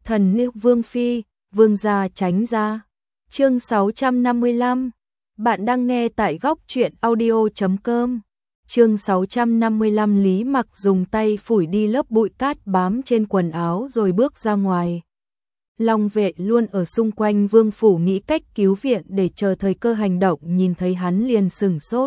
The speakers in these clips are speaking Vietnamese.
Thần nữ Vương Phi, Vương gia tránh ra. Chương 655. Bạn đang nghe tại góc truyện audio.com. Chương 655. Lý Mặc dùng tay phủi đi lớp bụi cát bám trên quần áo rồi bước ra ngoài. Long vệ luôn ở xung quanh vương phủ nghĩ cách cứu viện để chờ thời cơ hành động, nhìn thấy hắn liền sửng sốt.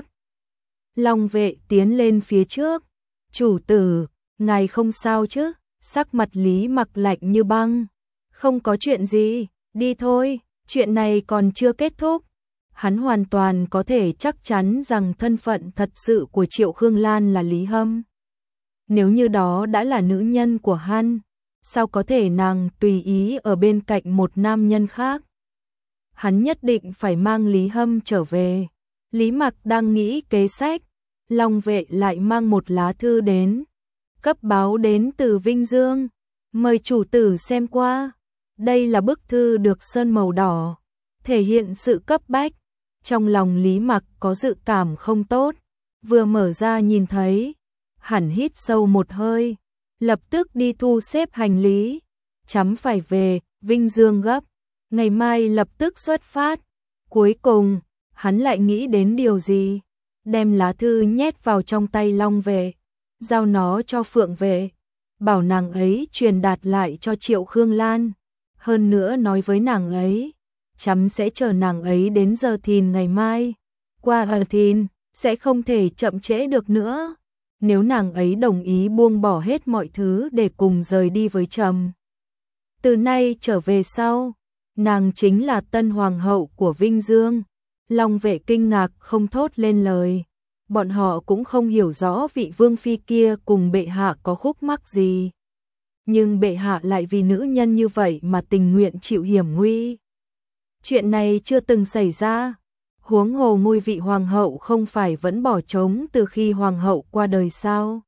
Long vệ tiến lên phía trước. Chủ tử, ngài không sao chứ? Sắc mặt Lý Mặc lạnh như băng. Không có chuyện gì, đi thôi, chuyện này còn chưa kết thúc. Hắn hoàn toàn có thể chắc chắn rằng thân phận thật sự của Triệu Khương Lan là Lý Hâm. Nếu như đó đã là nữ nhân của hắn, sao có thể nàng tùy ý ở bên cạnh một nam nhân khác? Hắn nhất định phải mang Lý Hâm trở về. Lý Mặc đang nghĩ kế sách, Long vệ lại mang một lá thư đến. Cấp báo đến từ Vinh Dương, mời chủ tử xem qua. Đây là bức thư được sơn màu đỏ, thể hiện sự cấp bách. Trong lòng Lý Mặc có dự cảm không tốt, vừa mở ra nhìn thấy, hẳn hít sâu một hơi, lập tức đi thu xếp hành lý, chấm phải về Vinh Dương gấp, ngày mai lập tức xuất phát. Cuối cùng, hắn lại nghĩ đến điều gì, đem lá thư nhét vào trong tay Long vệ, giao nó cho Phượng vệ, bảo nàng ấy truyền đạt lại cho Triệu Khương Lan, hơn nữa nói với nàng ấy, chấm sẽ chờ nàng ấy đến giờ thìn ngày mai. Qua giờ thìn, sẽ không thể chậm trễ được nữa. Nếu nàng ấy đồng ý buông bỏ hết mọi thứ để cùng rời đi với chấm. Từ nay trở về sau, nàng chính là tân hoàng hậu của Vinh Dương. Long vệ kinh ngạc không thốt lên lời. Bọn họ cũng không hiểu rõ vị vương phi kia cùng bệ hạ có khúc mắc gì. Nhưng bệ hạ lại vì nữ nhân như vậy mà tình nguyện chịu hiểm nguy. Chuyện này chưa từng xảy ra. Huống hồ ngôi vị hoàng hậu không phải vẫn bỏ trống từ khi hoàng hậu qua đời sao?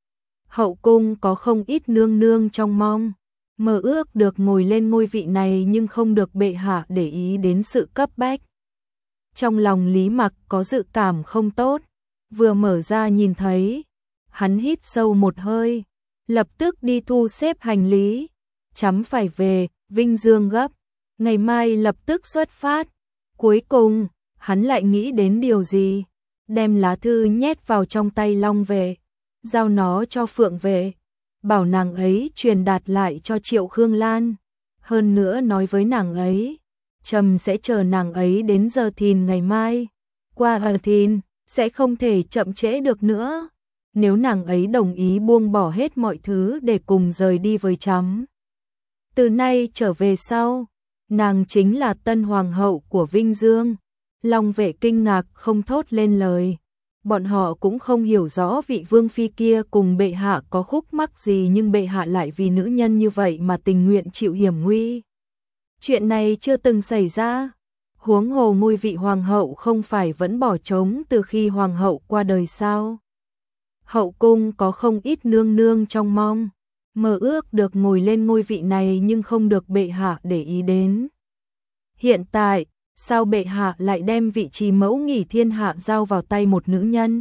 Hậu cung có không ít nương nương trong mong, mơ ước được ngồi lên ngôi vị này nhưng không được bệ hạ để ý đến sự cấp bách. Trong lòng Lý Mặc có dự cảm không tốt, vừa mở ra nhìn thấy, hắn hít sâu một hơi, lập tức đi thu xếp hành lý, chấm phải về Vinh Dương gấp, ngày mai lập tức xuất phát. Cuối cùng, hắn lại nghĩ đến điều gì, đem lá thư nhét vào trong tay Long vệ, giao nó cho Phượng vệ, bảo nàng ấy truyền đạt lại cho Triệu Khương Lan, hơn nữa nói với nàng ấy, trầm sẽ chờ nàng ấy đến giờ thìn ngày mai. Qua giờ thìn, sẽ không thể chậm trễ được nữa. Nếu nàng ấy đồng ý buông bỏ hết mọi thứ để cùng rời đi với chấm. Từ nay trở về sau, nàng chính là tân hoàng hậu của Vinh Dương. Long vệ kinh ngạc không thốt lên lời. Bọn họ cũng không hiểu rõ vị vương phi kia cùng bệ hạ có khúc mắc gì, nhưng bệ hạ lại vì nữ nhân như vậy mà tình nguyện chịu hiểm nguy. Chuyện này chưa từng xảy ra. Huống hồ ngôi vị hoàng hậu không phải vẫn bỏ trống từ khi hoàng hậu qua đời sao? Hậu cung có không ít nương nương trong mong, mơ ước được ngồi lên ngôi vị này nhưng không được bệ hạ để ý đến. Hiện tại, sao bệ hạ lại đem vị trí mẫu nghỉ thiên hạ giao vào tay một nữ nhân?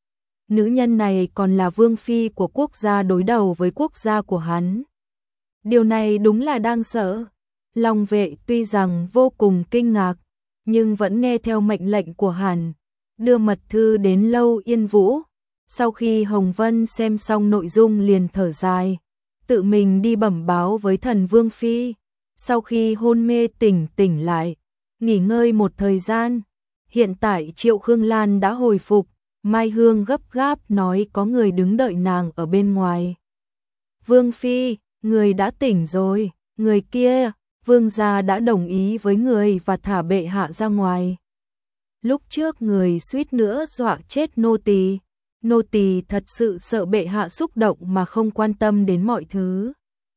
Nữ nhân này còn là vương phi của quốc gia đối đầu với quốc gia của hắn. Điều này đúng là đang sợ. Long vệ tuy rằng vô cùng kinh ngạc, nhưng vẫn nghe theo mệnh lệnh của hắn, đưa mật thư đến Lâu Yên Vũ. Sau khi Hồng Vân xem xong nội dung liền thở dài, tự mình đi bẩm báo với thần vương phi. Sau khi hôn mê tỉnh lại, nghỉ ngơi một thời gian, hiện tại Triệu Khương Lan đã hồi phục. Mai Hương gấp gáp nói có người đứng đợi nàng ở bên ngoài. Vương phi, người đã tỉnh rồi. Người kia, vương gia đã đồng ý với người và thả bệ hạ ra ngoài. Lúc trước người suýt nữa dọa chết nô tỳ. Nô tỳ thật sự sợ bệ hạ xúc động mà không quan tâm đến mọi thứ.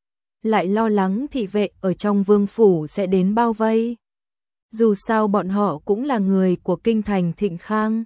Lại lo lắng thị vệ ở trong vương phủ sẽ đến bao vây. Dù sao bọn họ cũng là người của kinh thành Thịnh Khang.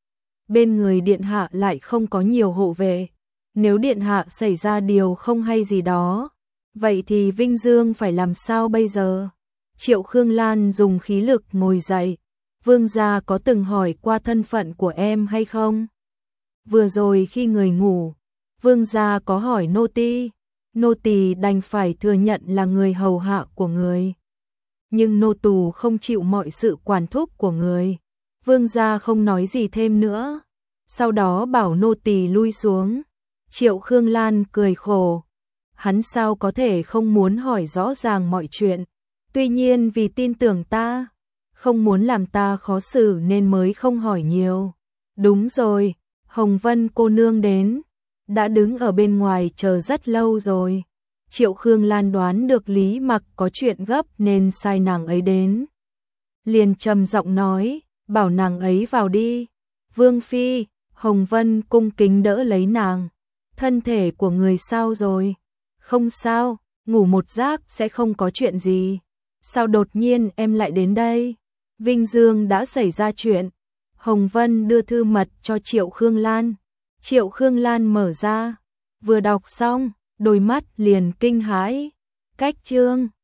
Bên người điện hạ lại không có nhiều hộ vệ. Nếu điện hạ xảy ra điều không hay gì đó, vậy thì Vinh Dương phải làm sao bây giờ? Triệu Khương Lan dùng khí lực ngồi dậy. Vương gia có từng hỏi qua thân phận của em hay không? Vừa rồi khi người ngủ, vương gia có hỏi nô tỳ. nô tỳ đành phải thừa nhận là người hầu hạ của người. Nhưng nô tỳ không chịu mọi sự quản thúc của người. Vương gia không nói gì thêm nữa, sau đó bảo nô tỳ lui xuống. Triệu Khương Lan cười khổ, hắn sao có thể không muốn hỏi rõ ràng mọi chuyện, tuy nhiên vì tin tưởng ta, không muốn làm ta khó xử nên mới không hỏi nhiều. Đúng rồi, Hồng Vân cô nương đến, đã đứng ở bên ngoài chờ rất lâu rồi. Triệu Khương Lan đoán được Lý Mặc có chuyện gấp nên sai nàng ấy đến. Liền trầm giọng nói, bảo nàng ấy vào đi. Vương phi, Hồng Vân cung kính đỡ lấy nàng. Thân thể của người sao rồi? Không sao, ngủ một giấc sẽ không có chuyện gì. Sao đột nhiên em lại đến đây? Vinh Dương đã xảy ra chuyện. Hồng Vân đưa thư mật cho Triệu Khương Lan. Triệu Khương Lan mở ra, vừa đọc xong, đôi mắt liền kinh hãi. Cách chương